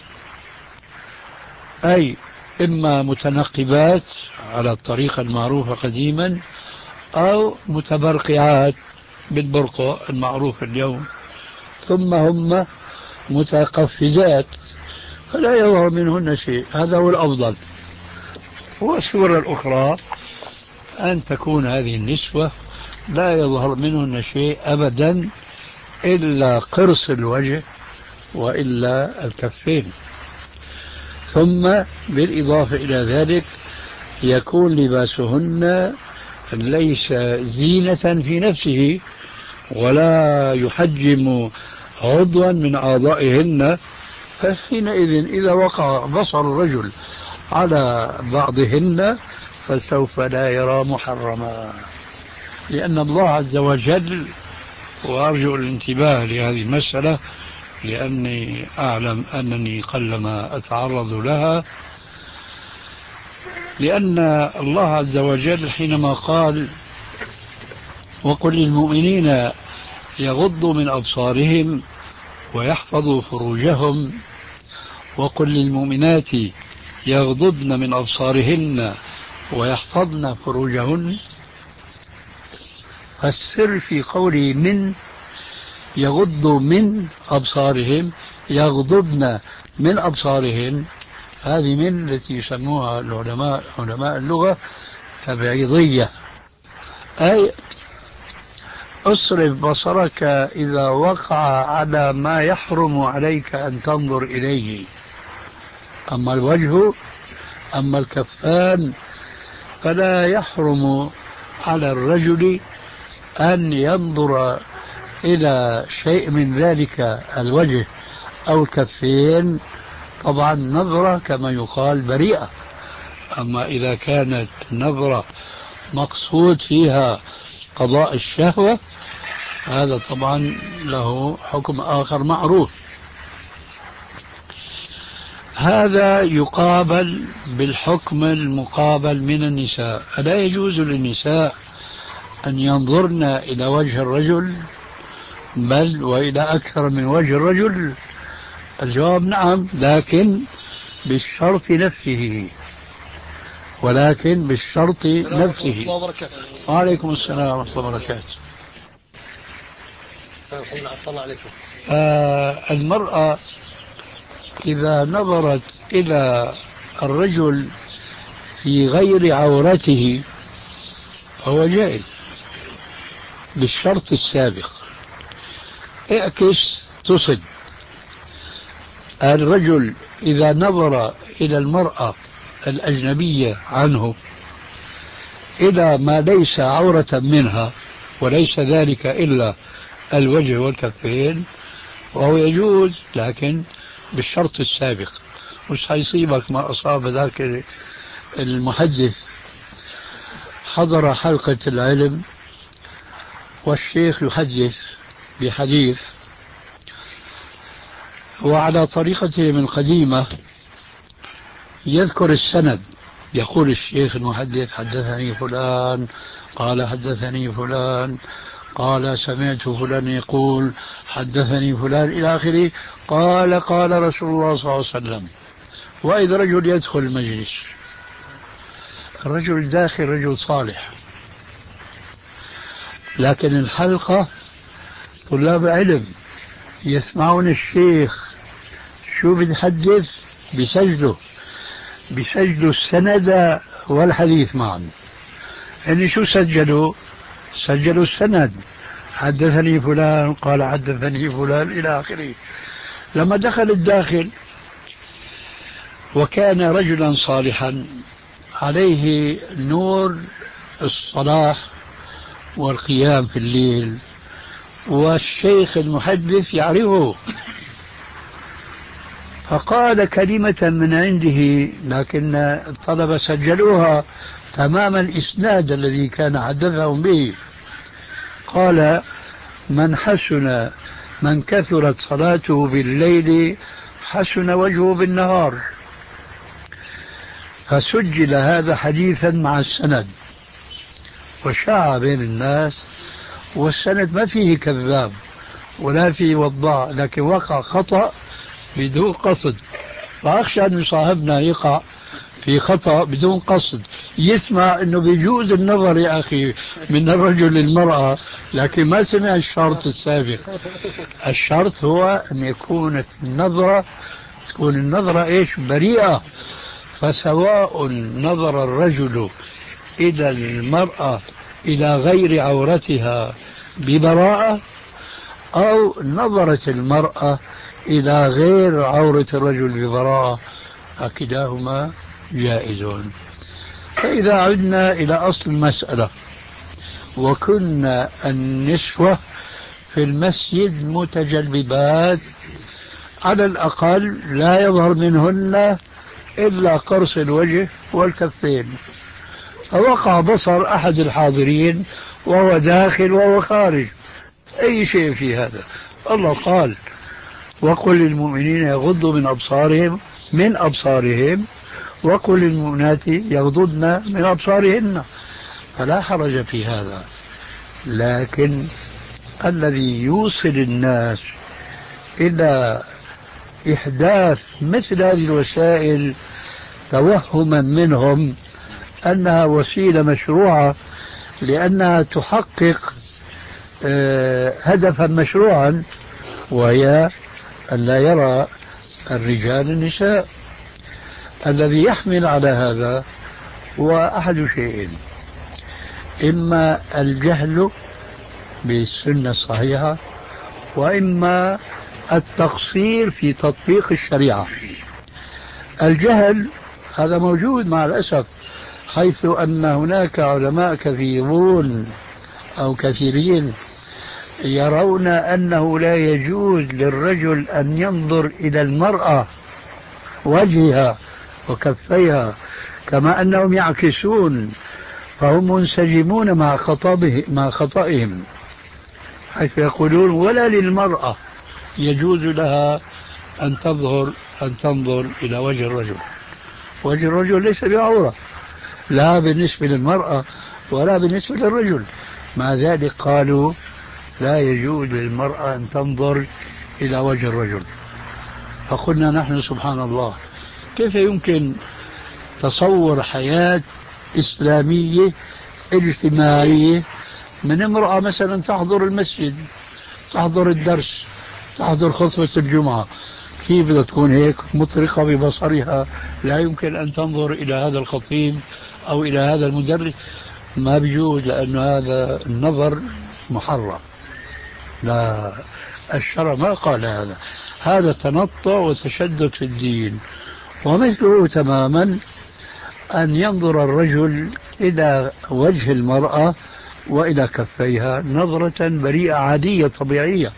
أي إما متنقبات على الطريقة المعروفة قديما أو متبرقعات بالبرقع المعروف اليوم، ثم هم متقفزات فلا يظهر منهن شيء. هذا هو الأفضل. والصورة الأخرى أن تكون هذه النسوة لا يظهر منهن شيء أبدا إلا قرص الوجه وإلا الكفين. ثم بالإضافة إلى ذلك يكون لباسهن ليس زينة في نفسه ولا يحجم عضوا من أعضائهن، فحينئذ إذا وقع بصر الرجل على بعضهن فسوف لا يرى محرما، لأن الله عز وجل، وأرجو الانتباه لهذه المسألة لأني أعلم أنني قلما أتعرض لها، لأن الله عز وجل حينما قال: وقل للمؤمنين يغضوا من أبصارهم ويحفظوا فروجهم، وقل للمؤمنات يغضضن من أبصارهن ويحفظن فروجهن، فالسر في قوله من يغضوا من أبصارهم يغضضن من أبصارهن، هذه من التي يسموها العلماء علماء اللغة تبعيضية، أي اصرف بصرك إذا وقع على ما يحرم عليك أن تنظر إليه. أما الوجه أما الكفان فلا يحرم على الرجل أن ينظر إلى شيء من ذلك الوجه أو الكفين، طبعا نظرة كما يقال بريئة. أما إذا كانت نظرة مقصود فيها قضاء الشهوة هذا طبعا له حكم آخر معروف. هذا يقابل بالحكم المقابل من النساء. ألا يجوز للنساء أن ينظرن إلى وجه الرجل بل وإلى أكثر من وجه الرجل؟ الجواب نعم، لكن بالشرط نفسه، ولكن بالشرط نفسه. وعليكم السلام ورحمة الله وبركاته. آه المرأة إذا نظرت إلى الرجل في غير عورته فهو جائز بالشرط السابق. اعكس تصد. الرجل إذا نظر إلى المرأة الأجنبية عنه إلى ما ليس عورة منها وليس ذلك إلا الوجه والكفين وهو يجوز، لكن بالشرط السابق. مش هيصيبك ما أصاب ذاك المحدث حضر حلقة العلم والشيخ يحدث بحديث وعلى طريقتهم القديمة يذكر السند، يقول الشيخ المحدث: حدثني فلان قال حدثني فلان قال سمعت فلان يقول حدثني فلان إلى آخره، قال قال رسول الله صلى الله عليه وسلم. وإذا رجل يدخل المجلس، الرجل داخل رجل صالح، لكن الحلقة طلاب علم يسمعون الشيخ شو بيتحدث، بيسجلوا بيسجلوا السند والحديث معا. يعني شو سجلوا؟ سجلوا السند: حدثني فلان قال حدثني فلان إلى آخره. لما دخل الداخل وكان رجلا صالحا عليه نور الصلاح والقيام في الليل والشيخ المحدث يعرفه، فقال كلمة من عنده، لكن الطلبة سجلوها تمام الإسناد الذي كان حدثهم به. قال: من حسن من كثرت صلاته بالليل حسن وجهه بالنهار. فسجل هذا حديثا مع السند وشاع بين الناس، والسند ما فيه كذاب ولا فيه وضاع، لكن وقع خطأ بدون قصد. فأخشى أن صاحبنا يقع في خطأ بدون قصد، يسمع أنه بيجوز النظر يا أخي من الرجل للمرأة، لكن ما سمع الشرط السابق. الشرط هو أن يكون النظرة تكون النظرة إيش؟ بريئة. فسواء نظر الرجل إلى المرأة إلى غير عورتها ببراءة، أو نظرت المرأة إلى غير عورة الرجل ببراءة، فكلاهما جائز. فإذا عدنا إلى أصل المسألة، وكنا النسوة في المسجد متجلبات، على الأقل لا يظهر منهن إلا قرص الوجه والكفين، فوقع بصر أحد الحاضرين وهو داخل وهو خارج، أي شيء في هذا. الله قال: وقل للمؤمنين يغضوا من أبصارهم من أبصارهم وقل للمؤمنات يغضضن من أبصارهن، فلا حرج في هذا. لكن الذي يوصل الناس إلى إحداث مثل هذه الوسائل توهما منهم أنها وسيلة مشروعة لأنها تحقق هدفا مشروعا، وهي أن لا يرى الرجال النساء. الذي يحمل على هذا هو أحد شيئين: إما الجهل بالسنة الصحيحة، وإما التقصير في تطبيق الشريعة. الجهل هذا موجود مع الأسف، حيث أن هناك علماء كثيرون أو كثيرين يرون أنه لا يجوز للرجل أن ينظر إلى المرأة وجهها وكفيها، كما أنهم يعكسون، فهم منسجمون مع خطابه مع خطئهم، حيث يقولون: ولا للمرأة يجوز لها أن تظهر أن تنظر إلى وجه الرجل. وجه الرجل ليس بعورة، لا بالنسبة للمرأة ولا بالنسبة للرجل. مع ذلك قالوا: لا يجوز للمرأة أن تنظر إلى وجه الرجل. فقلنا نحن: سبحان الله، كيف يمكن تصور حياة إسلامية اجتماعية من امرأة مثلا تحضر المسجد، تحضر الدرس، تحضر خطبة الجمعة، كيف بدها تكون هيك مطرقة ببصرها، لا يمكن أن تنظر إلى هذا الخطيب أو إلى هذا المدرس؟ ما بيجوز، لأن هذا النظر محرم. لا، الشرع ما قال هذا، هذا تنطع وتشدد في الدين. ومثله تماما أن ينظر الرجل إلى وجه المرأة وإلى كفيها نظرة بريئة عادية طبيعية.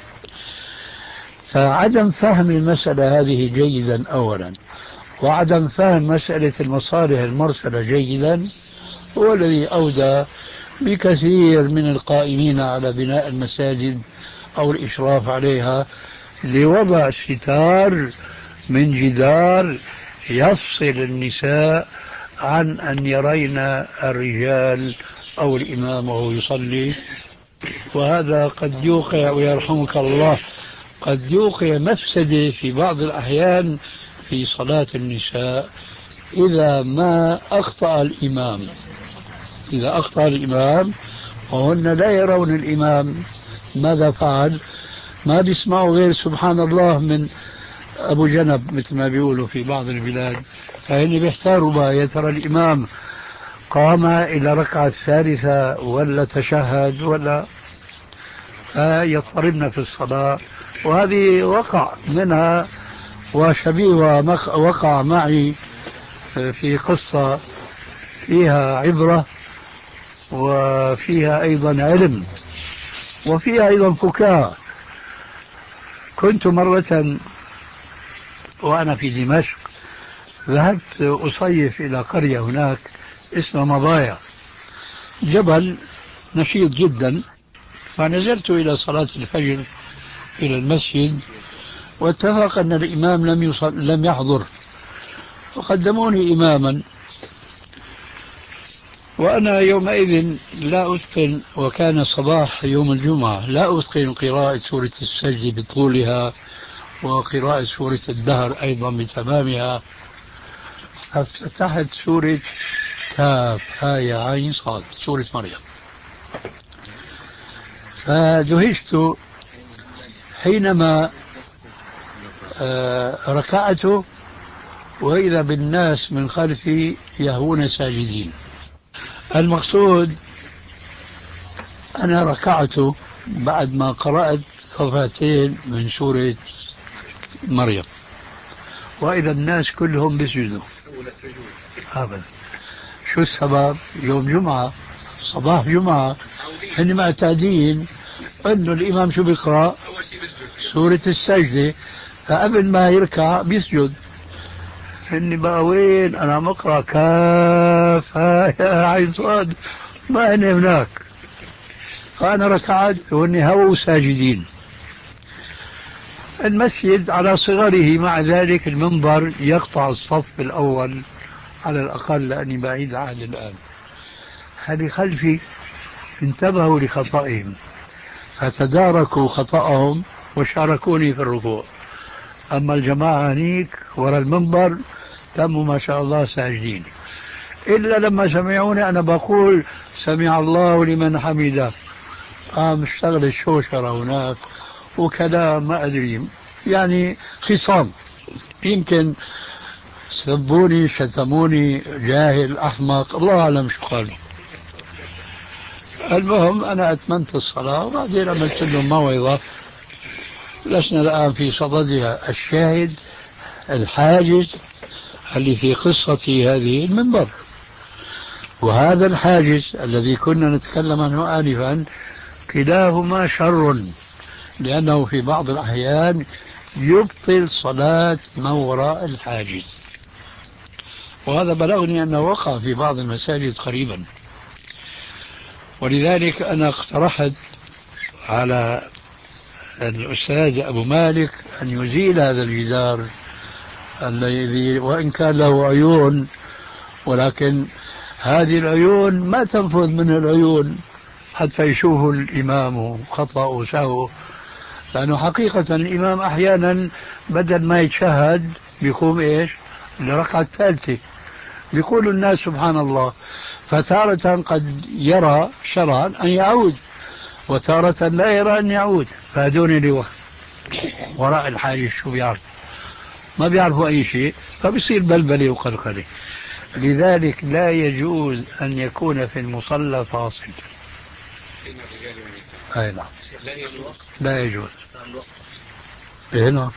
فعدم فهم المسألة هذه جيدا أولا، وعدم فهم مسألة المصالح المرسلة جيدا، هو الذي أودى بكثير من القائمين على بناء المساجد أو الإشراف عليها لوضع ستار من جدار يفصل النساء عن أن يرين الرجال أو الإمام وهو يصلي. وهذا قد يوقع، ويرحمك الله، قد يوقع مفسدة في بعض الأحيان في صلاة النساء إذا ما أخطأ الإمام. إذا أخطأ الإمام وهن لا يرون الإمام ماذا فعل، ما بيسمعوا غير سبحان الله من أبو جنب مثل ما بيقولوا في بعض البلاد، فهن بيحتاروا بقى يا ترى الإمام قام إلى ركعة الثالثة ولا تشهد ولا، فيضطربن في الصلاة. وهذه وقع منها وشبيه وقع معي في قصة فيها عبرة وفيها أيضا علم. وفيها أيضا فكاهة. كنت مرة وأنا في دمشق ذهبت أصيف إلى قرية هناك اسمها مضايا، جبل نشيط جدا، فنزلت إلى صلاة الفجر إلى المسجد، واتفق أن الإمام لم يصل لم يحضر، وقدموني إماما، وأنا يومئذ لا أتقن، وكان صباح يوم الجمعة، لا أتقن قراءة سورة السجد بطولها وقراءة سورة الدهر أيضا بتمامها، ففتحت سورة كاف هاء عين صاد، سورة مريم، فدهشت حينما آه ركعت وإذا بالناس من خلفي يهوون ساجدين. المقصود أنا ركعت بعد ما قرأت صفحتين من سورة مريم، وإذا الناس كلهم بيسجدوا أبدا. شو السبب؟ يوم جمعة، صباح جمعة، هن معتادين أنه الإمام شو بيقرأ؟ سورة السجدة، فقبل ما يركع بيسجد. هن بقى وين أنا مقرأ كاف هاء عين صاد، ما هن هناك، فأنا ركعت وهن هو ساجدين. المسجد على صغره، مع ذلك المنبر يقطع الصف الأول على الأقل، لأني بعيد العهد الآن. هذه خلفي انتبهوا لخطئهم فتداركوا خطأهم وشاركوني في الركوع، أما الجماعة هنيك وراء المنبر تموا ما شاء الله ساجدين، إلا لما سمعوني أنا بقول سمع الله لمن حمده، قام اشتغل الشوشرة هناك وكلام ما أدري، يعني خصام، يمكن سبوني شتموني جاهل أحمق، الله أعلم شو قالوا. المهم أنا أتممت الصلاة وبعدين عملت لهم موعظة، لسنا الآن في صددها. الشاهد الحاجز اللي في قصة هذه المنبر، وهذا الحاجز الذي كنا نتكلم عنه آنفا، كلاهما شر، لأنه في بعض الأحيان يبطل صلاة من وراء الحاجز، وهذا بلغني أنه وقع في بعض المساجد قريبا. ولذلك أنا اقترحت على الأستاذ أبو مالك أن يزيل هذا الجدار الذي وإن كان له عيون، ولكن هذه العيون ما تنفذ من العيون حتى يشوفوا الإمام خطأ وسهو، لأنه حقيقة الإمام أحيانا بدل ما يتشهد بيقوم إيش لركعة الثالثة، بيقول الناس سبحان الله، فتارة قد يرى شرعا أن يعود وتارة لا يرى أن يعود، فهدون اللي وراء الحاجز شو بيعرف؟ ما بيعرفوا أي شيء، فبيصير بلبلة وقلقلة. لذلك لا يجوز أن يكون في المصلى فاصل. أي نعم، لا يجوز. إيه نعم.